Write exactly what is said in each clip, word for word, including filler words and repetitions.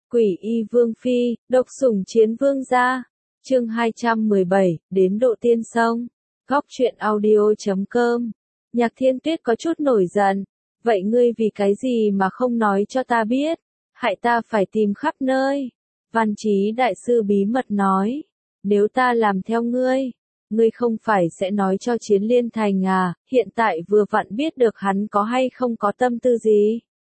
Quỷ y vương phi, độc sủng chiến vương gia. Chương hai trăm mười bảy, đến độ tiên sông. Góc truyện audio chấm com. Nhạc Thiên Tuyết có chút nổi giận. Vậy ngươi vì cái gì mà không nói cho ta biết? Hại ta phải tìm khắp nơi. Văn Chí đại sư bí mật nói. Nếu ta làm theo ngươi, ngươi không phải sẽ nói cho Chiến Liên Thành à, hiện tại vừa vặn biết được hắn có hay không có tâm tư gì.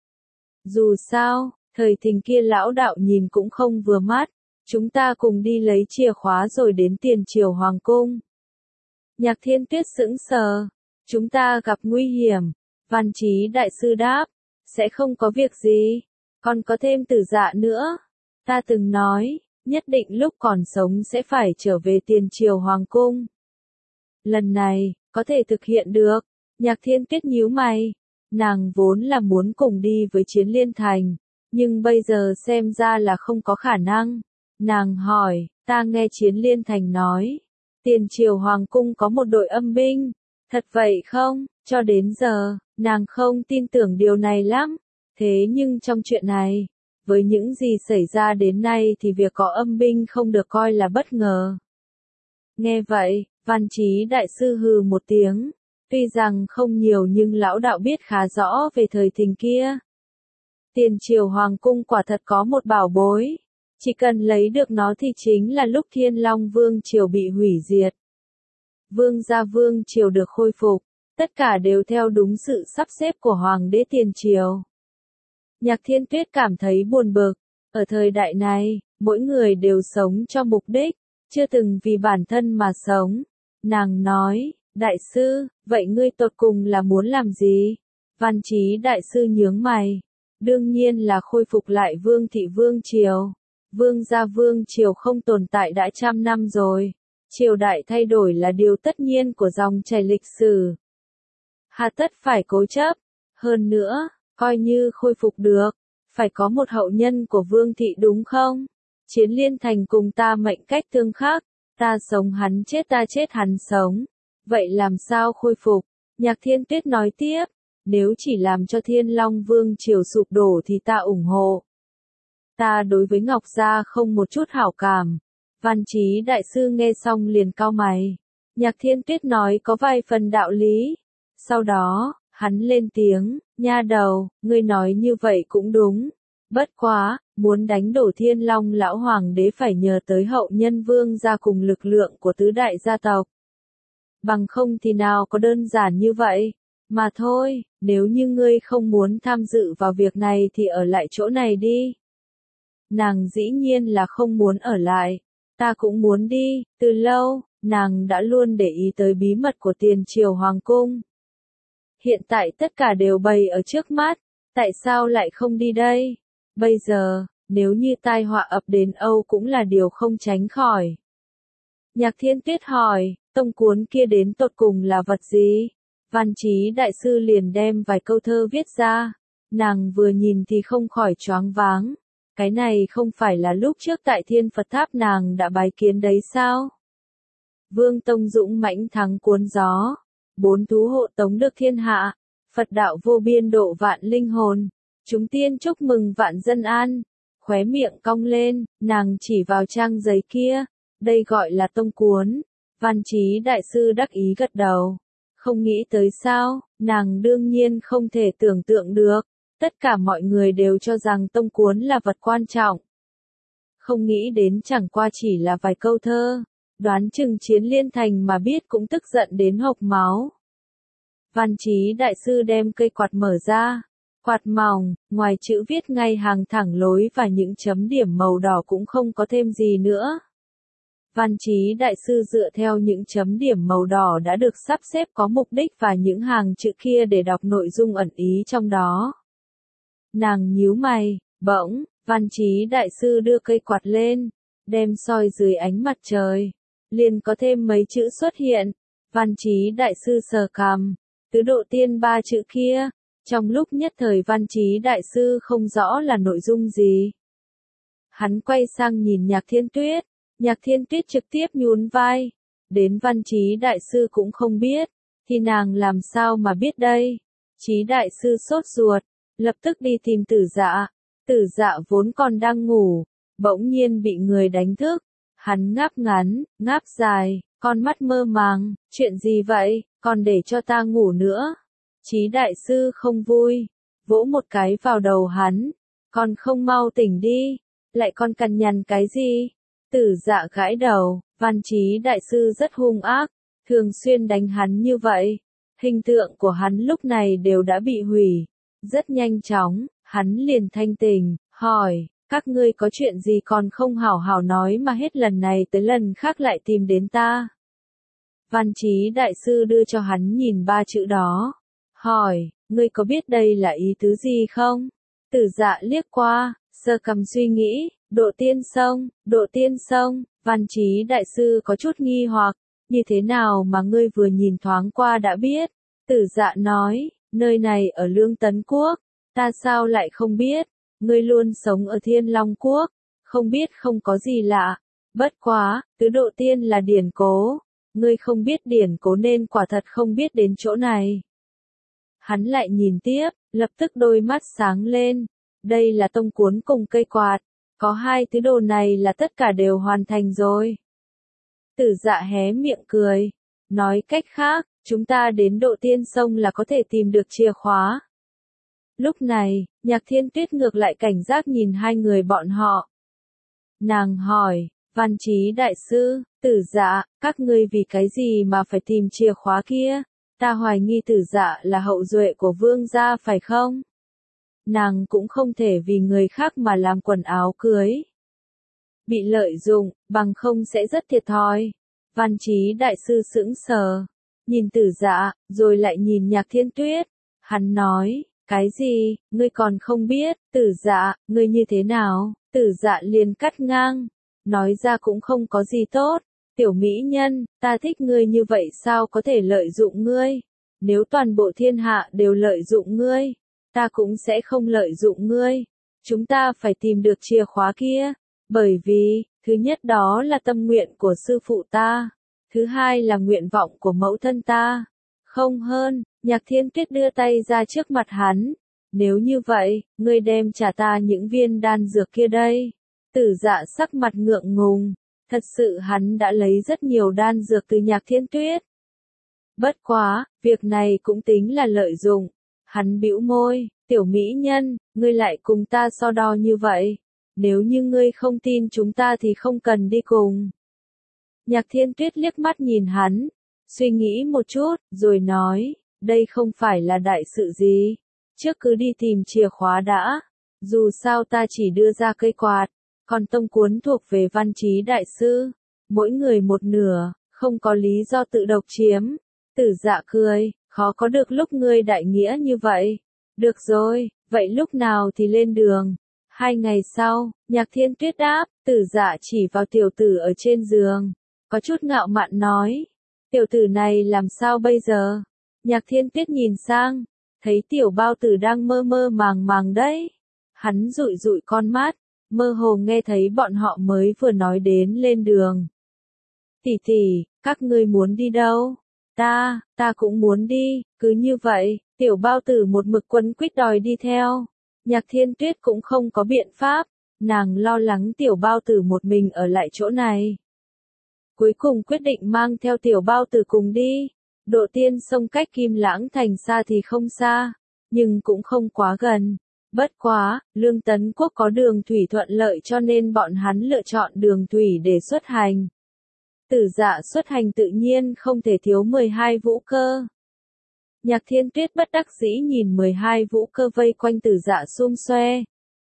Dù sao, thời thình kia lão đạo nhìn cũng không vừa mắt, chúng ta cùng đi lấy chìa khóa rồi đến tiền triều hoàng cung. Nhạc Thiên Tuyết sững sờ, chúng ta gặp nguy hiểm, Văn Chí đại sư đáp, sẽ không có việc gì, còn có thêm Tử Dạ nữa. Ta từng nói, nhất định lúc còn sống sẽ phải trở về tiền triều hoàng cung. Lần này, có thể thực hiện được. Nhạc Thiên Tuyết nhíu mày, nàng vốn là muốn cùng đi với Chiến Liên Thành, nhưng bây giờ xem ra là không có khả năng. Nàng hỏi, ta nghe Chiến Liên Thành nói, tiền triều hoàng cung có một đội âm binh, thật vậy không? Cho đến giờ, nàng không tin tưởng điều này lắm. Thế nhưng trong chuyện này, với những gì xảy ra đến nay thì việc có âm binh không được coi là bất ngờ. Nghe vậy, Văn Chí đại sư hừ một tiếng, tuy rằng không nhiều nhưng lão đạo biết khá rõ về thời thình kia. Tiền triều hoàng cung quả thật có một bảo bối, chỉ cần lấy được nó thì chính là lúc Thiên Long Vương triều bị hủy diệt. Vương gia vương triều được khôi phục, tất cả đều theo đúng sự sắp xếp của hoàng đế tiền triều. Nhạc Thiên Tuyết cảm thấy buồn bực, ở thời đại này, mỗi người đều sống cho mục đích, chưa từng vì bản thân mà sống. Nàng nói, đại sư, vậy ngươi tột cùng là muốn làm gì? Văn Chí đại sư nhướng mày, đương nhiên là khôi phục lại vương thị vương triều. Vương gia vương triều không tồn tại đã trăm năm rồi, triều đại thay đổi là điều tất nhiên của dòng chảy lịch sử. Hà tất phải cố chấp, hơn nữa, coi như khôi phục được, phải có một hậu nhân của vương thị đúng không? Chiến Liên Thành cùng ta mệnh cách tương khắc, ta sống hắn chết ta chết hắn sống, vậy làm sao khôi phục? Nhạc Thiên Tuyết nói tiếp, nếu chỉ làm cho Thiên Long Vương triều sụp đổ thì ta ủng hộ. Ta đối với Ngọc Gia không một chút hảo cảm. Văn Chí đại sư nghe xong liền cau mày. Nhạc Thiên Tuyết nói có vài phần đạo lý. Sau đó, hắn lên tiếng, nha đầu, ngươi nói như vậy cũng đúng. Bất quá, muốn đánh đổ Thiên Long lão hoàng đế phải nhờ tới hậu nhân vương gia cùng lực lượng của tứ đại gia tộc. Bằng không thì nào có đơn giản như vậy. Mà thôi, nếu như ngươi không muốn tham dự vào việc này thì ở lại chỗ này đi. Nàng dĩ nhiên là không muốn ở lại. Ta cũng muốn đi, từ lâu, nàng đã luôn để ý tới bí mật của tiền triều hoàng cung. Hiện tại tất cả đều bày ở trước mắt, tại sao lại không đi đây? Bây giờ, nếu như tai họa ập đến Âu cũng là điều không tránh khỏi. Nhạc Thiên Tuyết hỏi, tông cuốn kia đến tột cùng là vật gì? Văn Chí đại sư liền đem vài câu thơ viết ra, nàng vừa nhìn thì không khỏi choáng váng. Cái này không phải là lúc trước tại Thiên Phật Tháp nàng đã bái kiến đấy sao? Vương Tông dũng mãnh thắng cuốn gió, bốn thú hộ tống được thiên hạ, Phật đạo vô biên độ vạn linh hồn, chúng tiên chúc mừng vạn dân an. Khóe miệng cong lên, nàng chỉ vào trang giấy kia, đây gọi là tông cuốn. Văn Chí đại sư đắc ý gật đầu, không nghĩ tới sao, nàng đương nhiên không thể tưởng tượng được. Tất cả mọi người đều cho rằng tông cuốn là vật quan trọng. Không nghĩ đến chẳng qua chỉ là vài câu thơ, đoán chừng Chiến Liên Thành mà biết cũng tức giận đến hộc máu. Văn Chí đại sư đem cây quạt mở ra, quạt mỏng, ngoài chữ viết ngay hàng thẳng lối và những chấm điểm màu đỏ cũng không có thêm gì nữa. Văn Chí đại sư dựa theo những chấm điểm màu đỏ đã được sắp xếp có mục đích và những hàng chữ kia để đọc nội dung ẩn ý trong đó. Nàng nhíu mày, bỗng, Văn Chí đại sư đưa cây quạt lên, đem soi dưới ánh mặt trời, liền có thêm mấy chữ xuất hiện. Văn Chí đại sư sờ cằm, tứ độ tiên ba chữ kia, trong lúc nhất thời Văn Chí đại sư không rõ là nội dung gì. Hắn quay sang nhìn Nhạc Thiên Tuyết, Nhạc Thiên Tuyết trực tiếp nhún vai, đến Văn Chí đại sư cũng không biết, thì nàng làm sao mà biết đây? Chí đại sư sốt ruột, lập tức đi tìm Tử Dạ. Tử Dạ vốn còn đang ngủ, bỗng nhiên bị người đánh thức. Hắn ngáp ngắn, ngáp dài, con mắt mơ màng, chuyện gì vậy, còn để cho ta ngủ nữa. Chí đại sư không vui, vỗ một cái vào đầu hắn, con không mau tỉnh đi, lại còn cằn nhằn cái gì. Tử Dạ gãi đầu, Văn Chí đại sư rất hung ác, thường xuyên đánh hắn như vậy. Hình tượng của hắn lúc này đều đã bị hủy. Rất nhanh chóng, hắn liền thanh tỉnh, hỏi, các ngươi có chuyện gì còn không hảo hảo nói mà hết lần này tới lần khác lại tìm đến ta. Văn Chí đại sư đưa cho hắn nhìn ba chữ đó. Hỏi, ngươi có biết đây là ý tứ gì không? Tử Dạ liếc qua, sơ cầm suy nghĩ, độ tiên sông, độ tiên sông, Văn Chí đại sư có chút nghi hoặc, như thế nào mà ngươi vừa nhìn thoáng qua đã biết? Tử Dạ nói, nơi này ở Lương Tấn Quốc, ta sao lại không biết, ngươi luôn sống ở Thiên Long Quốc, không biết không có gì lạ, bất quá, tứ độ tiên là điển cố, ngươi không biết điển cố nên quả thật không biết đến chỗ này. Hắn lại nhìn tiếp, lập tức đôi mắt sáng lên, đây là tông cuốn cùng cây quạt, có hai thứ đồ này là tất cả đều hoàn thành rồi. Tử Dạ hé miệng cười, nói cách khác, chúng ta đến độ tiên sông là có thể tìm được chìa khóa. Lúc này, Nhạc Thiên Tuyết ngược lại cảnh giác nhìn hai người bọn họ. Nàng hỏi, Văn Chí đại sư, Tử Dạ, các ngươi vì cái gì mà phải tìm chìa khóa kia? Ta hoài nghi Tử Dạ là hậu duệ của vương gia phải không? Nàng cũng không thể vì người khác mà làm quần áo cưới. Bị lợi dụng, bằng không sẽ rất thiệt thòi. Văn Chí đại sư sững sờ, nhìn Tử Dạ, rồi lại nhìn Nhạc Thiên Tuyết. Hắn nói, cái gì, ngươi còn không biết, Tử Dạ, ngươi như thế nào? Tử Dạ liền cắt ngang, nói ra cũng không có gì tốt. Tiểu mỹ nhân, ta thích ngươi như vậy sao có thể lợi dụng ngươi? Nếu toàn bộ thiên hạ đều lợi dụng ngươi, ta cũng sẽ không lợi dụng ngươi. Chúng ta phải tìm được chìa khóa kia, bởi vì, thứ nhất đó là tâm nguyện của sư phụ ta, thứ hai là nguyện vọng của mẫu thân ta. Không hơn, Nhạc Thiên Tuyết đưa tay ra trước mặt hắn. Nếu như vậy, ngươi đem trả ta những viên đan dược kia đây. Tử Dạ sắc mặt ngượng ngùng. Thật sự hắn đã lấy rất nhiều đan dược từ Nhạc Thiên Tuyết. Bất quá, việc này cũng tính là lợi dụng. Hắn bĩu môi, tiểu mỹ nhân, ngươi lại cùng ta so đo như vậy. Nếu như ngươi không tin chúng ta thì không cần đi cùng. Nhạc Thiên Tuyết liếc mắt nhìn hắn, suy nghĩ một chút, rồi nói, đây không phải là đại sự gì. Trước cứ đi tìm chìa khóa đã. Dù sao ta chỉ đưa ra cây quạt. Còn tông cuốn thuộc về Văn Chí đại sư, mỗi người một nửa, không có lý do tự độc chiếm. Tử Dạ cười, khó có được lúc ngươi đại nghĩa như vậy. Được rồi, vậy lúc nào thì lên đường? Hai ngày sau, Nhạc Thiên Tuyết đáp, Tử Dạ chỉ vào tiểu tử ở trên giường, có chút ngạo mạn nói, tiểu tử này làm sao bây giờ? Nhạc Thiên Tuyết nhìn sang, thấy tiểu bao tử đang mơ mơ màng màng đấy. Hắn dụi dụi con mắt, mơ hồ nghe thấy bọn họ mới vừa nói đến lên đường. Tỷ tỷ, các ngươi muốn đi đâu? Ta, ta cũng muốn đi, cứ như vậy, tiểu bao tử một mực quấn quýt đòi đi theo. Nhạc Thiên Tuyết cũng không có biện pháp, nàng lo lắng tiểu bao tử một mình ở lại chỗ này. Cuối cùng quyết định mang theo tiểu bao tử cùng đi. Độ tiên sông cách Kim Lãng Thành xa thì không xa, nhưng cũng không quá gần. Bất quá, Lương Tấn Quốc có đường thủy thuận lợi cho nên bọn hắn lựa chọn đường thủy để xuất hành. Tử Dạ xuất hành tự nhiên không thể thiếu mười hai vũ cơ. Nhạc Thiên Tuyết bất đắc dĩ nhìn mười hai vũ cơ vây quanh Tử Dạ xum xoe.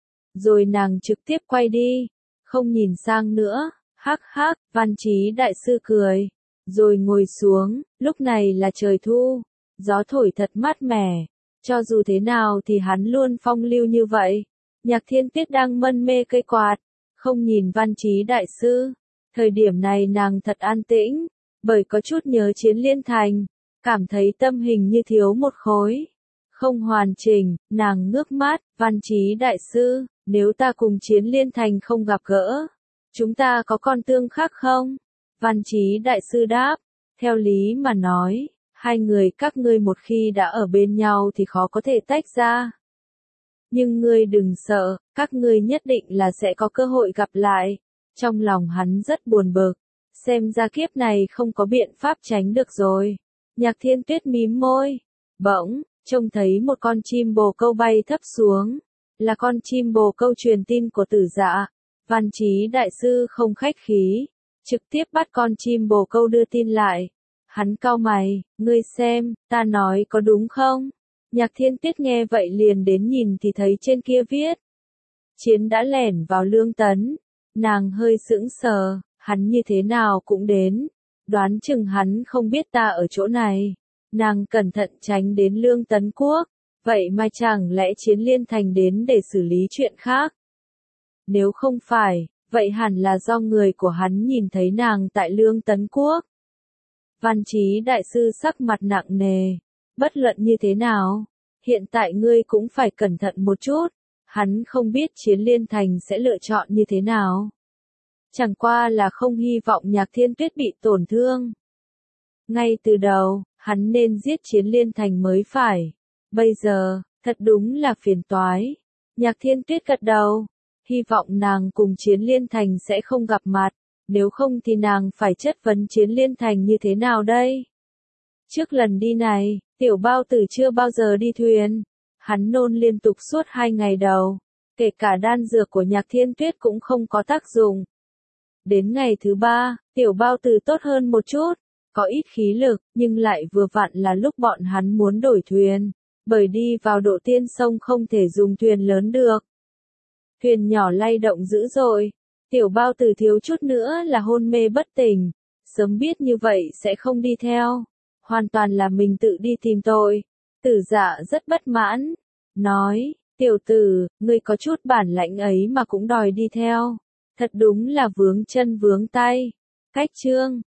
Rồi nàng trực tiếp quay đi, không nhìn sang nữa, hắc hắc, Văn Chí đại sư cười. Rồi ngồi xuống, lúc này là trời thu, gió thổi thật mát mẻ. Cho dù thế nào thì hắn luôn phong lưu như vậy. Nhạc Thiên Tuyết đang mân mê cây quạt, không nhìn Văn Chí đại sư. Thời điểm này nàng thật an tĩnh, bởi có chút nhớ Chiến Liên Thành, cảm thấy tâm hình như thiếu một khối. Không hoàn chỉnh, nàng ngước mắt, Văn Chí đại sư, nếu ta cùng Chiến Liên Thành không gặp gỡ, chúng ta có con tương khác không? Văn Chí đại sư đáp, theo lý mà nói, hai người các ngươi một khi đã ở bên nhau thì khó có thể tách ra. Nhưng ngươi đừng sợ, các ngươi nhất định là sẽ có cơ hội gặp lại. Trong lòng hắn rất buồn bực, xem ra kiếp này không có biện pháp tránh được rồi. Nhạc Thiên Tuyết mím môi, bỗng, trông thấy một con chim bồ câu bay thấp xuống. Là con chim bồ câu truyền tin của Tử Dạ. Văn Chí đại sư không khách khí, trực tiếp bắt con chim bồ câu đưa tin lại. Hắn cau mày, ngươi xem, ta nói có đúng không? Nhạc Thiên Tuyết nghe vậy liền đến nhìn thì thấy trên kia viết. Chiến đã lẻn vào Lương Tấn. Nàng hơi sững sờ, hắn như thế nào cũng đến. Đoán chừng hắn không biết ta ở chỗ này. Nàng cẩn thận tránh đến Lương Tấn Quốc. Vậy mà chẳng lẽ Chiến liên thành đến để xử lý chuyện khác? Nếu không phải, vậy hẳn là do người của hắn nhìn thấy nàng tại Lương Tấn Quốc. Văn Chí đại sư sắc mặt nặng nề. Bất luận như thế nào, hiện tại ngươi cũng phải cẩn thận một chút. Hắn không biết Chiến liên thành sẽ lựa chọn như thế nào. Chẳng qua là không hy vọng Nhạc Thiên Tuyết bị tổn thương. Ngay từ đầu, hắn nên giết Chiến liên thành mới phải. Bây giờ, thật đúng là phiền toái. Nhạc Thiên Tuyết gật đầu. Hy vọng nàng cùng Chiến liên thành sẽ không gặp mặt. Nếu không thì nàng phải chất vấn Chiến liên thành như thế nào đây? Trước lần đi này, Tiểu Bao Tử chưa bao giờ đi thuyền. Hắn nôn liên tục suốt hai ngày đầu. Kể cả đan dược của Nhạc Thiên Tuyết cũng không có tác dụng. Đến ngày thứ ba, Tiểu Bao Tử tốt hơn một chút. Có ít khí lực, nhưng lại vừa vặn là lúc bọn hắn muốn đổi thuyền. Bởi đi vào độ tiên sông không thể dùng thuyền lớn được. Thuyền nhỏ lay động dữ dội. Tiểu Bao Tử thiếu chút nữa là hôn mê bất tỉnh. Sớm biết như vậy sẽ không đi theo. Hoàn toàn là mình tự đi tìm tội. Tử Dạ rất bất mãn. Nói, tiểu tử, ngươi có chút bản lãnh ấy mà cũng đòi đi theo. Thật đúng là vướng chân vướng tay. Cách chương